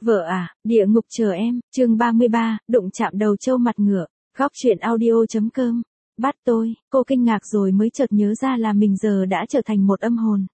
Vợ à, địa ngục chờ em, chương 33, đụng chạm đầu trâu mặt ngựa, góc truyện audio.com. Bắt tôi, cô kinh ngạc rồi mới chợt nhớ ra là mình giờ đã trở thành một âm hồn.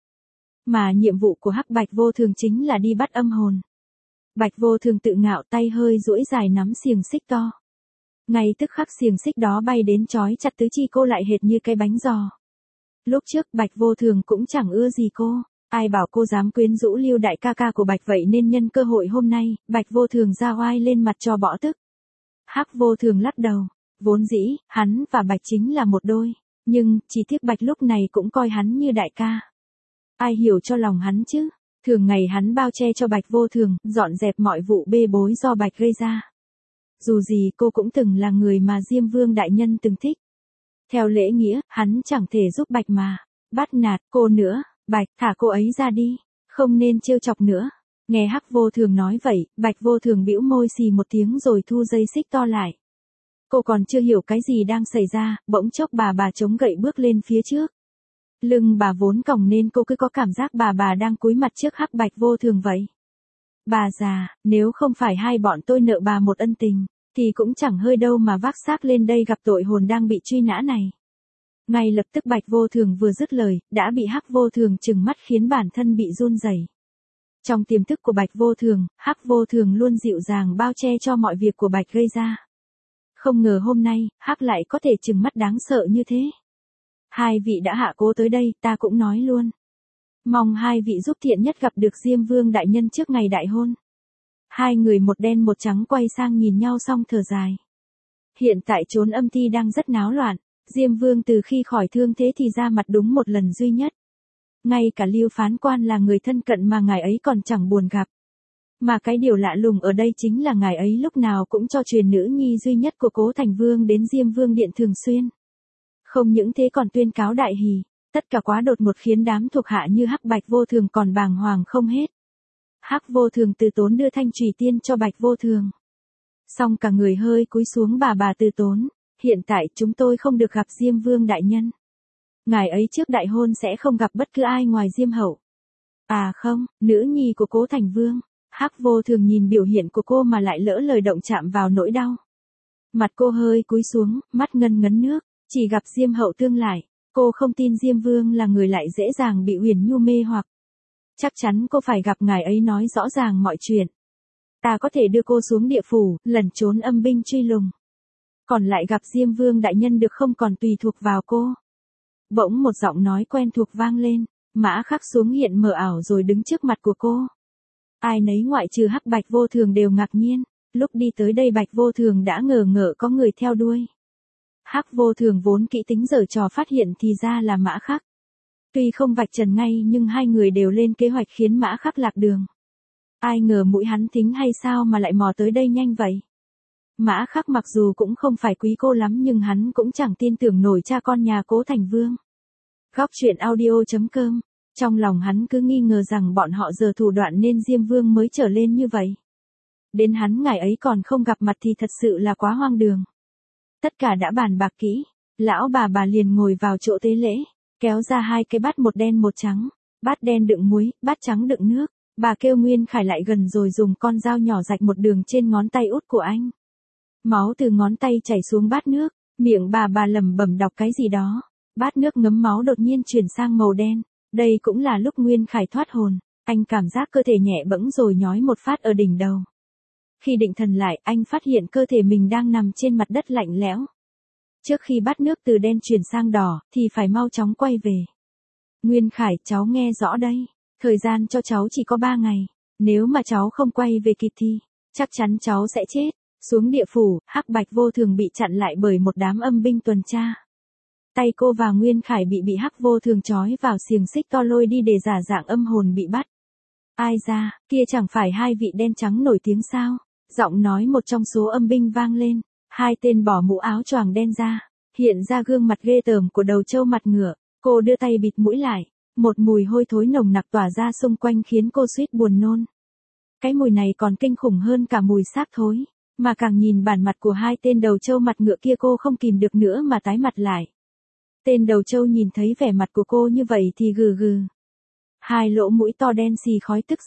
Mà nhiệm vụ của Hắc Bạch Vô Thường chính là đi bắt âm hồn. Bạch Vô Thường tự ngạo tay hơi duỗi dài nắm xiềng xích to. Ngay tức khắc xiềng xích đó bay đến trói chặt tứ chi cô lại hệt như cái bánh giò. Lúc trước Bạch Vô Thường cũng chẳng ưa gì cô. Ai bảo cô dám quyến rũ Lưu đại ca ca của Bạch vậy nên nhân cơ hội hôm nay, Bạch Vô Thường ra oai lên mặt cho bỏ tức. Hắc Vô Thường lắc đầu, vốn dĩ, hắn và Bạch chính là một đôi, nhưng, chỉ tiếc Bạch lúc này cũng coi hắn như đại ca. Ai hiểu cho lòng hắn chứ, thường ngày hắn bao che cho Bạch Vô Thường, dọn dẹp mọi vụ bê bối do Bạch gây ra. Dù gì cô cũng từng là người mà Diêm Vương đại nhân từng thích. Theo lễ nghĩa, hắn chẳng thể giúp Bạch mà bắt nạt cô nữa. Bạch, thả cô ấy ra đi, không nên trêu chọc nữa. Nghe Hắc Vô Thường nói vậy, Bạch Vô Thường bĩu môi xì một tiếng rồi thu dây xích to lại. Cô còn chưa hiểu cái gì đang xảy ra, bỗng chốc bà chống gậy bước lên phía trước. Lưng bà vốn còng nên cô cứ có cảm giác bà đang cúi mặt trước Hắc Bạch Vô Thường vậy. Bà già, nếu không phải hai bọn tôi nợ bà một ân tình, thì cũng chẳng hơi đâu mà vác xác lên đây gặp tội hồn đang bị truy nã này. Ngay lập tức Bạch Vô Thường vừa dứt lời, đã bị Hắc Vô Thường trừng mắt khiến bản thân bị run rẩy. Trong tiềm thức của Bạch Vô Thường, Hắc Vô Thường luôn dịu dàng bao che cho mọi việc của Bạch gây ra. Không ngờ hôm nay, Hắc lại có thể trừng mắt đáng sợ như thế. Hai vị đã hạ cố tới đây, ta cũng nói luôn. Mong hai vị giúp thiện nhất gặp được Diêm Vương đại nhân trước ngày đại hôn. Hai người một đen một trắng quay sang nhìn nhau xong thở dài. Hiện tại chốn âm ti đang rất náo loạn. Diêm Vương từ khi khỏi thương thế thì ra mặt đúng một lần duy nhất. Ngay cả Lưu phán quan là người thân cận mà ngài ấy còn chẳng buồn gặp. Mà cái điều lạ lùng ở đây chính là ngài ấy lúc nào cũng cho truyền nữ nhi duy nhất của Cố Thành Vương đến Diêm Vương điện thường xuyên. Không những thế còn tuyên cáo đại hỷ, tất cả quá đột ngột khiến đám thuộc hạ như Hắc Bạch Vô Thường còn bàng hoàng không hết. Hắc Vô Thường từ tốn đưa thanh trùy tiên cho Bạch Vô Thường. Xong cả người hơi cúi xuống bà từ tốn. Hiện tại chúng tôi không được gặp Diêm Vương đại nhân. Ngài ấy trước đại hôn sẽ không gặp bất cứ ai ngoài Diêm Hậu. À không, nữ nhi của Cố Thành Vương. Hắc Vô Thường nhìn biểu hiện của cô mà lại lỡ lời động chạm vào nỗi đau. Mặt cô hơi cúi xuống, mắt ngân ngấn nước, chỉ gặp Diêm Hậu tương lại. Cô không tin Diêm Vương là người lại dễ dàng bị Huyền Nhu mê hoặc. Chắc chắn cô phải gặp ngài ấy nói rõ ràng mọi chuyện. Ta có thể đưa cô xuống địa phủ, lẩn trốn âm binh truy lùng. Còn lại gặp Diêm Vương đại nhân được không còn tùy thuộc vào cô. Bỗng một giọng nói quen thuộc vang lên, Mã Khắc xuống hiện mờ ảo rồi đứng trước mặt của cô. Ai nấy ngoại trừ Hắc Bạch Vô Thường đều ngạc nhiên, lúc đi tới đây Bạch Vô Thường đã ngờ ngợ có người theo đuôi. Hắc Vô Thường vốn kỹ tính giở trò phát hiện thì ra là Mã Khắc. Tuy không vạch trần ngay nhưng hai người đều lên kế hoạch khiến Mã Khắc lạc đường. Ai ngờ mũi hắn thính hay sao mà lại mò tới đây nhanh vậy. Mã Khắc mặc dù cũng không phải quý cô lắm nhưng hắn cũng chẳng tin tưởng nổi cha con nhà Cố Thành Vương. Góc truyện audio.com. Trong lòng hắn cứ nghi ngờ rằng bọn họ giờ thủ đoạn nên Diêm Vương mới trở lên như vậy. Đến hắn ngày ấy còn không gặp mặt thì thật sự là quá hoang đường. Tất cả đã bàn bạc kỹ, lão bà liền ngồi vào chỗ tế lễ, kéo ra hai cái bát một đen một trắng, bát đen đựng muối, bát trắng đựng nước. Bà kêu Nguyên Khải lại gần rồi dùng con dao nhỏ rạch một đường trên ngón tay út của anh. Máu từ ngón tay chảy xuống bát nước, miệng bà lẩm bẩm đọc cái gì đó. Bát nước ngấm máu đột nhiên chuyển sang màu đen. Đây cũng là lúc Nguyên Khải thoát hồn, anh cảm giác cơ thể nhẹ bẫng rồi nhói một phát ở đỉnh đầu. Khi định thần lại, anh phát hiện cơ thể mình đang nằm trên mặt đất lạnh lẽo. Trước khi bát nước từ đen chuyển sang đỏ, thì phải mau chóng quay về. Nguyên Khải, cháu nghe rõ đây. Thời gian cho cháu chỉ có 3 ngày. Nếu mà cháu không quay về kịp thì, chắc chắn cháu sẽ chết. Xuống địa phủ, Hắc Bạch Vô Thường bị chặn lại bởi một đám âm binh tuần tra. Tay cô và Nguyên Khải bị Hắc Vô Thường trói vào xiềng xích to lôi đi để giả dạng âm hồn bị bắt. Ai ra, kia chẳng phải hai vị đen trắng nổi tiếng sao? Giọng nói một trong số âm binh vang lên. Hai tên bỏ mũ áo choàng đen ra, hiện ra gương mặt ghê tởm của đầu trâu mặt ngựa. Cô đưa tay bịt mũi lại. Một mùi hôi thối nồng nặc tỏa ra xung quanh khiến cô suýt buồn nôn. Cái mùi này còn kinh khủng hơn cả mùi xác thối. Mà càng nhìn bản mặt của hai tên đầu trâu mặt ngựa kia cô không kìm được nữa mà tái mặt lại. Tên đầu trâu nhìn thấy vẻ mặt của cô như vậy thì gừ gừ. Hai lỗ mũi to đen xì khói tức giận,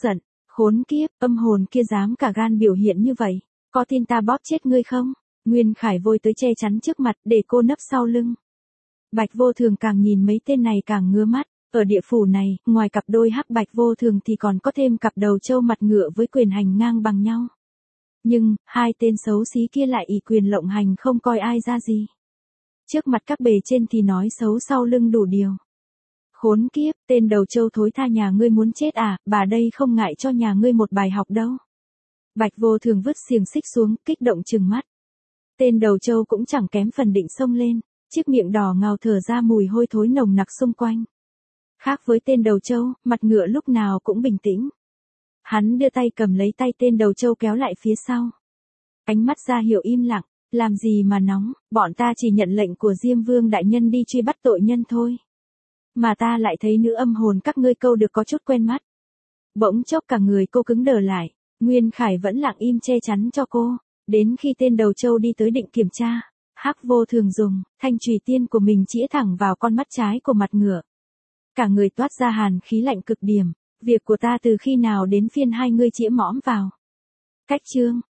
Khốn kiếp, âm hồn kia dám cả gan biểu hiện như vậy, có tin ta bóp chết ngươi không? Nguyên Khải vội tới che chắn trước mặt để cô nấp sau lưng. Bạch Vô Thường càng nhìn mấy tên này càng ngứa mắt, ở địa phủ này, ngoài cặp đôi hắc bạch vô thường thì còn có thêm cặp đầu trâu mặt ngựa với quyền hành ngang bằng nhau. Nhưng, hai tên xấu xí kia lại ỷ quyền lộng hành không coi ai ra gì. Trước mặt các bề trên thì nói xấu sau lưng đủ điều. Khốn kiếp, tên đầu trâu thối tha, nhà ngươi muốn chết à, bà đây không ngại cho nhà ngươi một bài học đâu. Bạch Vô Thường vứt xiềng xích xuống, kích động trừng mắt. Tên đầu trâu cũng chẳng kém phần định xông lên, chiếc miệng đỏ ngầu thở ra mùi hôi thối nồng nặc xung quanh. Khác với tên đầu trâu, mặt ngựa lúc nào cũng bình tĩnh. Hắn đưa tay cầm lấy tay tên đầu trâu kéo lại phía sau. Ánh mắt ra hiệu im lặng, làm gì mà nóng, bọn ta chỉ nhận lệnh của Diêm Vương đại nhân đi truy bắt tội nhân thôi. Mà ta lại thấy nữ âm hồn các ngươi câu được có chút quen mắt. Bỗng chốc cả người cô cứng đờ lại, Nguyên Khải vẫn lặng im che chắn cho cô, đến khi tên đầu trâu đi tới định kiểm tra, hắc Vô Thường dùng thanh chùy tiên của mình chĩa thẳng vào con mắt trái của mặt ngựa. Cả người toát ra hàn khí lạnh cực điểm, việc của ta từ khi nào đến phiên hai ngươi chĩa mõm vào. Cách chương